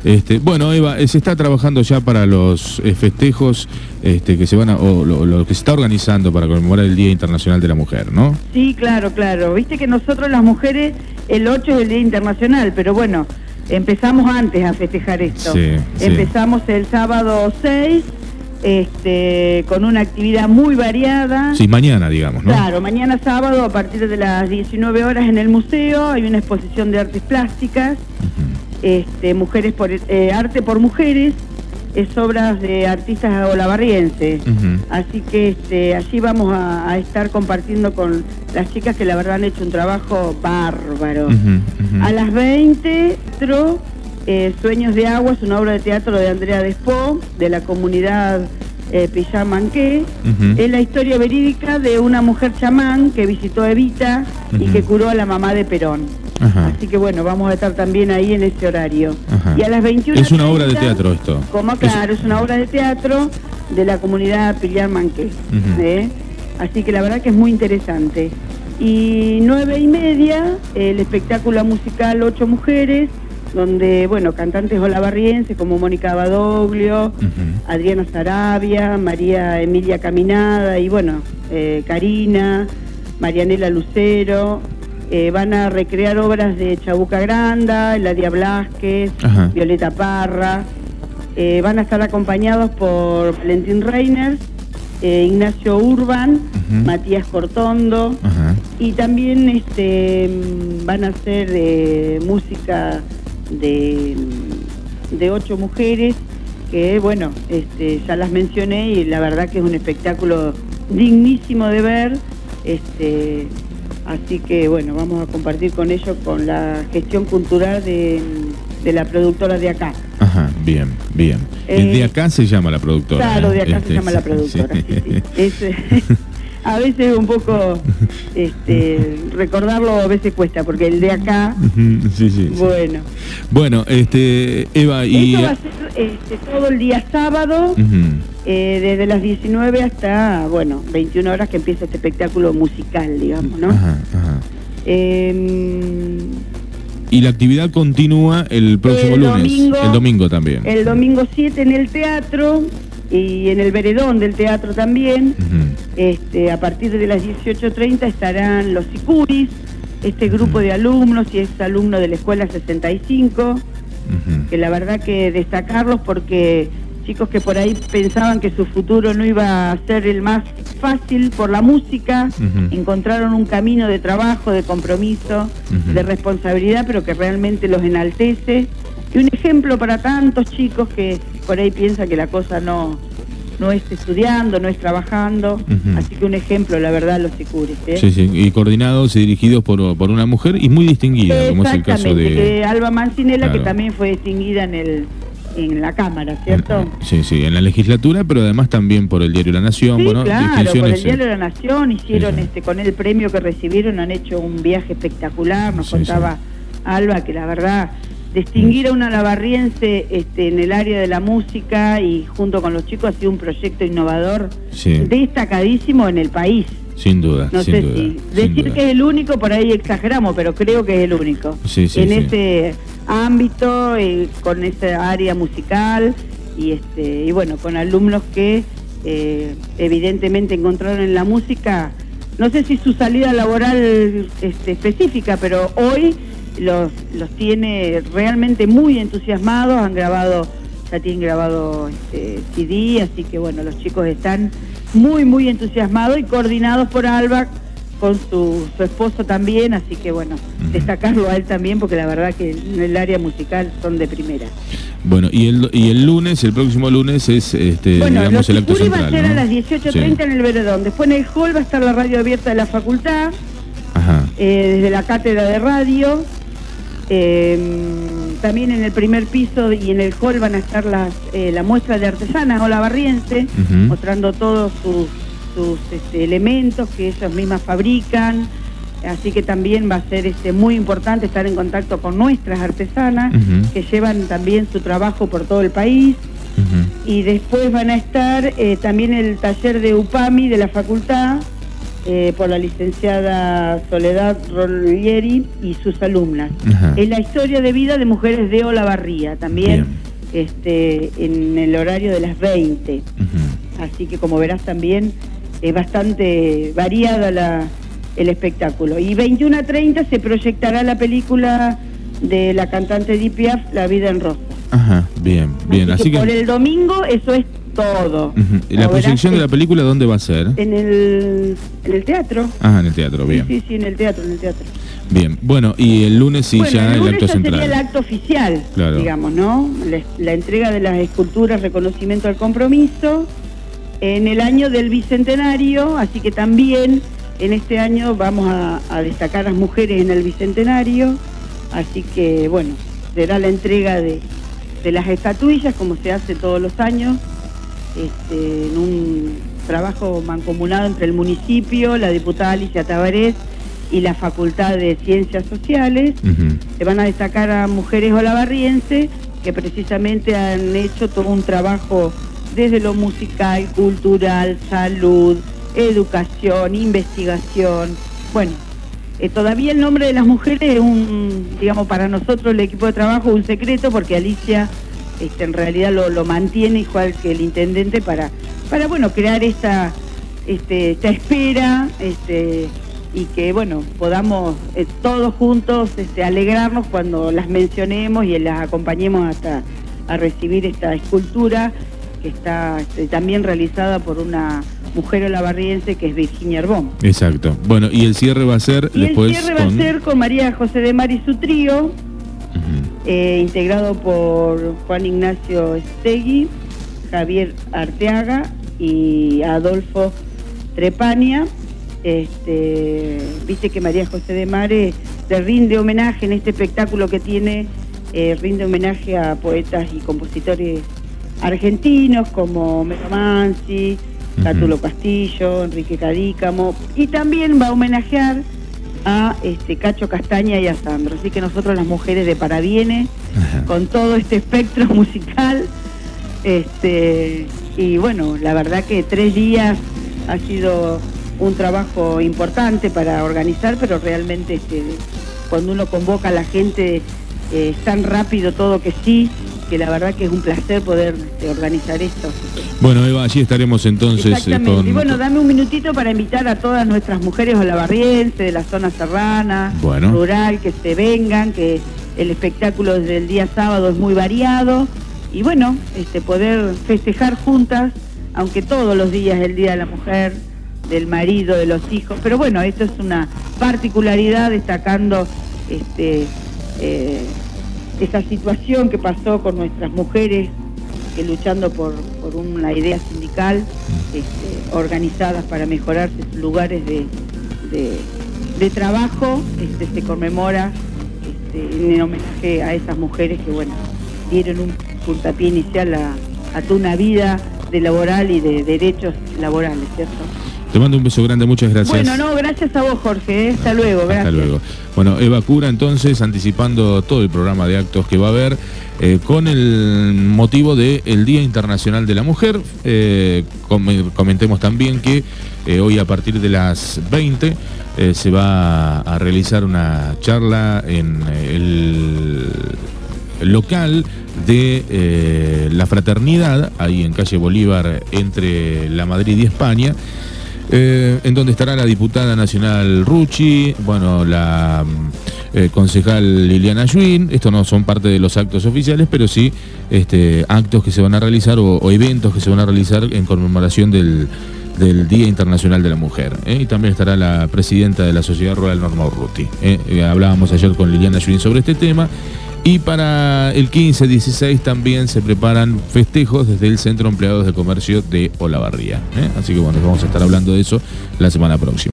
Bueno, Eva, se está trabajando ya para los festejos que se van o lo que se está organizando para conmemorar el Día Internacional de la Mujer, ¿no? Sí, claro. Viste que nosotros las mujeres, el 8 es el Día Internacional, pero bueno, empezamos antes a festejar esto. Sí. Empezamos el sábado 6, con una actividad muy variada. Sí, mañana, digamos, ¿no? Claro, mañana sábado a partir de las 19 horas en el museo hay una exposición de artes plásticas. Mujeres arte por mujeres, es obras de artistas olavarrienses. Así que allí vamos a estar compartiendo con las chicas que la verdad han hecho un trabajo bárbaro. A las 20, Sueños de Agua, es una obra de teatro de Andrea Despó, de la comunidad Pillamanqué. Es la historia verídica de una mujer chamán que visitó a Evita y que curó a la mamá de Perón. Así que bueno, vamos a estar también ahí en ese horario. Y a las 21. Es una obra de teatro esto. Claro, es una obra de teatro de la comunidad Pillamanqué. Así que la verdad que es muy interesante. Y 9:30, el espectáculo musical 8 Mujeres, donde, bueno, cantantes olavarrienses como Mónica Badoglio, Adriana Sarabia, María Emilia Caminada y bueno, Karina, Marianela Lucero. Van a recrear obras de Chabuca Granda, Eladia Blasquez, Violeta Parra. Van a estar acompañados por Valentín Reiner, Ignacio Urban, Matías Cortondo. Y también van a hacer música de 8 mujeres, que bueno, ya las mencioné y la verdad que es un espectáculo dignísimo de ver. Así que bueno, vamos a compartir con ellos con la gestión cultural de la productora de acá. Bien. El de acá se llama la productora. Claro, de acá se llama la productora. Sí. A veces un poco recordarlo a veces cuesta, porque el de acá. Bueno, Eva, y esto va a ser todo el día sábado, desde las 19 hasta 21 horas que empieza este espectáculo musical, digamos, ¿no? Y la actividad continúa el próximo lunes, el domingo también. El domingo 7 en el teatro y en el veredón del teatro también. A partir de las 18:30 estarán los Sicuris, este grupo de alumnos, y es alumno de la Escuela 65, que la verdad que destacarlos porque chicos que por ahí pensaban que su futuro no iba a ser el más fácil por la música, encontraron un camino de trabajo, de compromiso, de responsabilidad, pero que realmente los enaltece, y un ejemplo para tantos chicos que por ahí piensan que la cosa no es estudiando, no es trabajando. Así que un ejemplo, la verdad, los Sicuris. Sí, y coordinados y dirigidos por una mujer y muy distinguida, como es el caso de Alba Mancinela, que también fue distinguida en la Cámara, ¿cierto? Sí, en la legislatura, pero además también por el diario La Nación. Sí, claro, por el diario La Nación hicieron con el premio que recibieron, han hecho un viaje espectacular. Nos contaba Alba que la verdad, distinguir a una alabarriense en el área de la música y junto con los chicos ha sido un proyecto innovador destacadísimo en el país. Sin duda. No sé si decir que es el único, por ahí exageramos, pero creo que es el único. Ese ámbito, con esa área musical y bueno, con alumnos que evidentemente encontraron en la música, no sé si su salida laboral específica, pero hoy los tiene realmente muy entusiasmados. Ya tienen grabado CD, así que bueno, los chicos están muy entusiasmados y coordinados por Alba con su esposo también, así que bueno, destacarlo a él también, porque la verdad que en el área musical son de primera. Bueno, y el lunes, el próximo lunes es digamos el acto central, va a ser a las 18:30 en el veredón. Después en el hall va a estar la radio abierta de la facultad, desde la cátedra de radio. También en el primer piso y en el hall van a estar la muestra de artesanas olavarrienses, mostrando todos sus elementos que ellas mismas fabrican. Así que también va a ser muy importante estar en contacto con nuestras artesanas, que llevan también su trabajo por todo el país. Y después van a estar también el taller de UPAMI de la facultad, por la licenciada Soledad Rolieri y sus alumnas. Ajá. Es la historia de vida de mujeres de Olavarría, también en el horario de las 20. Así que como verás también es bastante variada el espectáculo. Y 21:30 se proyectará la película de la cantante Edith Piaf, La vida en rosa. Ajá, bien. Así que por el domingo eso es todo. ¿La proyección de la película dónde va a ser? En el teatro. Ah, en el teatro, bien. Sí, en el teatro. Bien, bueno, y el lunes ya el acto central. Sería el acto oficial, claro, digamos, ¿no? La entrega de las esculturas, reconocimiento al compromiso, en el año del Bicentenario, así que también en este año vamos a destacar a las mujeres en el Bicentenario, así que, bueno, será la entrega de las estatuillas, como se hace todos los años, en un trabajo mancomunado entre el municipio, la diputada Alicia Tabarés y la Facultad de Ciencias Sociales. Se van a destacar a mujeres olavarrienses que precisamente han hecho todo un trabajo desde lo musical, cultural, salud, educación, investigación. Bueno, todavía el nombre de las mujeres es digamos, para nosotros el equipo de trabajo un secreto, porque Alicia en realidad lo mantiene igual que el intendente para bueno, crear esta espera, y que bueno, podamos todos juntos alegrarnos cuando las mencionemos y las acompañemos hasta a recibir esta escultura que está también realizada por una mujer olavarriense que es Virginia Herbón. Exacto. Bueno, y el cierre va a ser después el cierre va a ser con María José de Mar y su trío, integrado por Juan Ignacio Stegui, Javier Arteaga y Adolfo Trepania. Viste que María José de Mare le rinde homenaje en este espectáculo que tiene, rinde homenaje a poetas y compositores argentinos como Mero Mansi, Cátulo Castillo, Enrique Cadícamo, y también va a homenajear a Cacho Castaña y a Sandro. Así que nosotros, las mujeres de Parabienes, con todo este espectro musical, y bueno, la verdad que 3 días ha sido un trabajo importante para organizar, pero realmente cuando uno convoca a la gente es tan rápido todo que sí, que la verdad que es un placer poder organizar esto. Bueno, Eva, allí estaremos entonces. Exactamente. Y bueno, dame un minutito para invitar a todas nuestras mujeres olavarrienses de la zona serrana, rural, que se vengan, que el espectáculo desde el día sábado es muy variado, y bueno, poder festejar juntas, aunque todos los días es el Día de la Mujer, del marido, de los hijos, pero bueno, esto es una particularidad destacando esta situación que pasó con nuestras mujeres que luchando por una idea sindical, organizadas para mejorar sus lugares de trabajo. Se conmemora en homenaje a esas mujeres que bueno, dieron un puntapié inicial a toda una vida de laboral y de derechos laborales, ¿cierto? Te mando un beso grande, muchas gracias. Bueno, gracias a vos, Jorge. Hasta luego, gracias. Hasta luego. Bueno, Eva Cura, entonces, anticipando todo el programa de actos que va a haber, con el motivo del Día Internacional de la Mujer. Comentemos también que hoy a partir de las 20 se va a realizar una charla en el local de la Fraternidad, ahí en calle Bolívar, entre La Madrid y España, en donde estará la diputada nacional Rucci, bueno, la concejal Liliana Schwinn. Esto no son parte de los actos oficiales, pero sí actos que se van a realizar o eventos que se van a realizar en conmemoración del Día Internacional de la Mujer. Y también estará la presidenta de la Sociedad Rural Norma Urruti. Hablábamos ayer con Liliana Schwinn sobre este tema. Y para el 15-16 también se preparan festejos desde el Centro Empleados de Comercio de Olavarría. Así que bueno, vamos a estar hablando de eso la semana próxima.